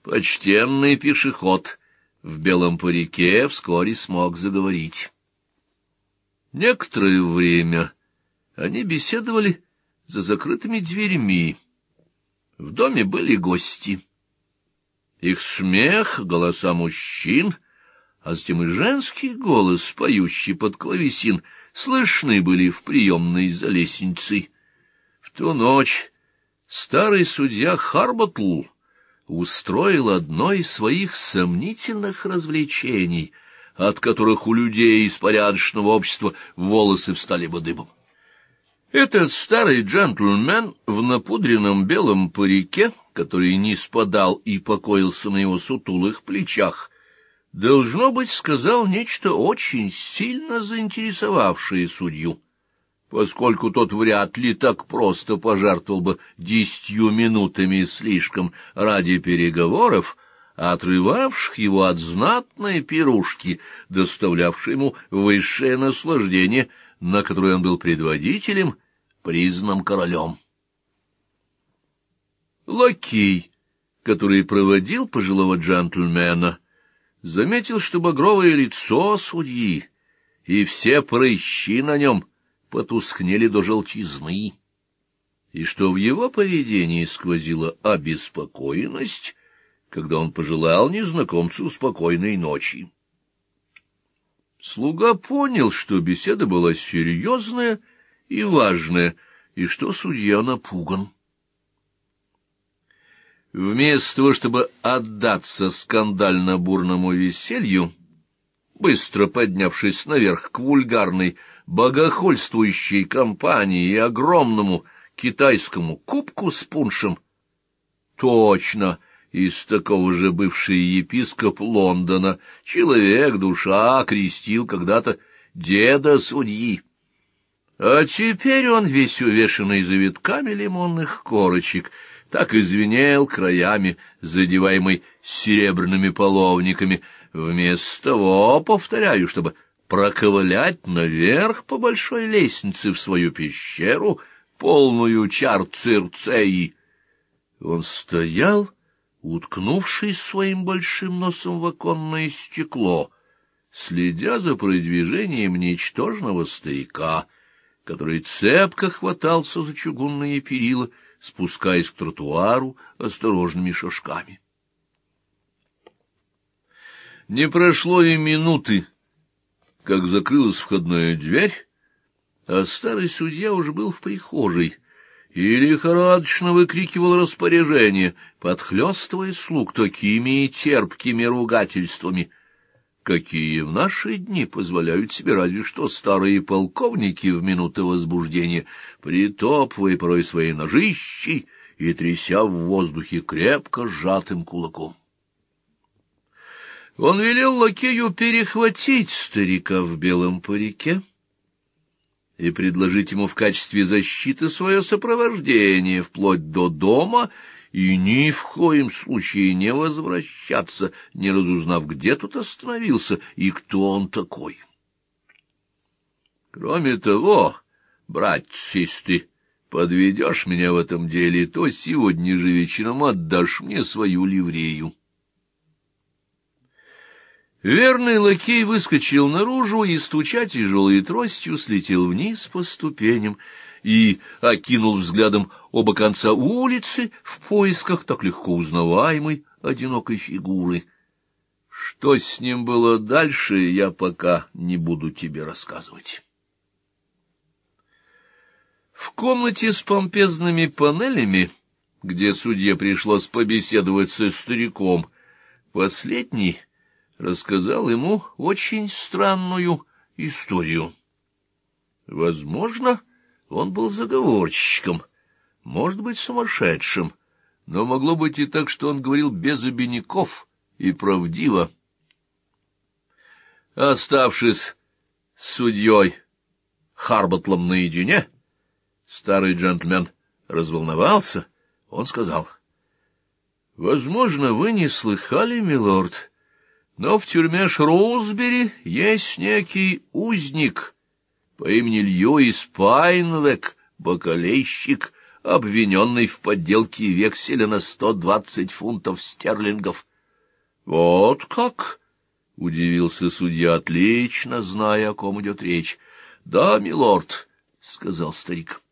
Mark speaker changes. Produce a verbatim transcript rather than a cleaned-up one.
Speaker 1: Почтенный пешеход в белом парике вскоре смог заговорить. Некоторое время они беседовали за закрытыми дверьми. В доме были гости. Их смех, голоса мужчин, а затем и женский голос, поющий под клавесин, слышны были в приемной за лестницей. В ту ночь старый судья Харботл устроил одно из своих сомнительных развлечений, от которых у людей из порядочного общества волосы встали бы дыбом. Этот старый джентльмен в напудренном белом парике, который не спадал и покоился на его сутулых плечах, должно быть, сказал нечто очень сильно заинтересовавшее судью, поскольку тот вряд ли так просто пожертвовал бы десятью минутами слишком ради переговоров, отрывавших его от знатной пирушки, доставлявшей ему высшее наслаждение, на которое он был предводителем, признанным королем. Лакей, который проводил пожилого джентльмена, заметил, что багровое лицо судьи и все прыщи на нем потускнели до желтизны, и что в его поведении сквозила обеспокоенность, когда он пожелал незнакомцу спокойной ночи. Слуга понял, что беседа была серьезная и важная, и что судья напуган. Вместо того, чтобы отдаться скандально-бурному веселью, быстро поднявшись наверх к вульгарной, богохульствующей компании и огромному китайскому кубку с пуншем, точно из такого же бывший епископ Лондона, человек-душа, крестил когда-то деда судьи. А теперь он, весь увешанный завитками лимонных корочек, так и звенел краями, задеваемый серебряными половниками, вместо того, повторяю, чтобы проковылять наверх по большой лестнице в свою пещеру, полную чар Цирцеи. Он стоял, уткнувшись своим большим носом в оконное стекло, следя за продвижением ничтожного старика, который цепко хватался за чугунные перила, спускаясь к тротуару осторожными шажками. Не прошло и минуты, как закрылась входная дверь, а старый судья уже был в прихожей и лихорадочно выкрикивал распоряжение, подхлёстывая слуг такими терпкими ругательствами, какие в наши дни позволяют себе разве что старые полковники в минуты возбуждения, притопывая порой свои ножищи и тряся в воздухе крепко сжатым кулаком. Он велел лакею перехватить старика в белом парике и предложить ему в качестве защиты свое сопровождение вплоть до дома и ни в коем случае не возвращаться, не разузнав, где тут остановился и кто он такой. Кроме того, братец, если ты подведешь меня в этом деле, то сегодня же вечером отдашь мне свою ливрею. Верный лакей выскочил наружу и, стуча тяжелой тростью, слетел вниз по ступеням и окинул взглядом оба конца улицы в поисках так легко узнаваемой одинокой фигуры. Что с ним было дальше, я пока не буду тебе рассказывать. В комнате с помпезными панелями, где судье пришлось побеседовать со стариком, последний рассказал ему очень странную историю. Возможно, он был заговорщиком, может быть, сумасшедшим, но могло быть и так, что он говорил без обиняков и правдиво. Оставшись с судьей Харботлом наедине, старый джентльмен разволновался. Он сказал: — Возможно, вы не слыхали, милорд, но в тюрьме Шрусбери есть некий узник по имени Льюис Пайнвек, бакалейщик, обвиненный в подделке векселя на сто двадцать фунтов стерлингов. — Вот как? — удивился судья, отлично зная, о ком идет речь. — Да, милорд, — сказал старик.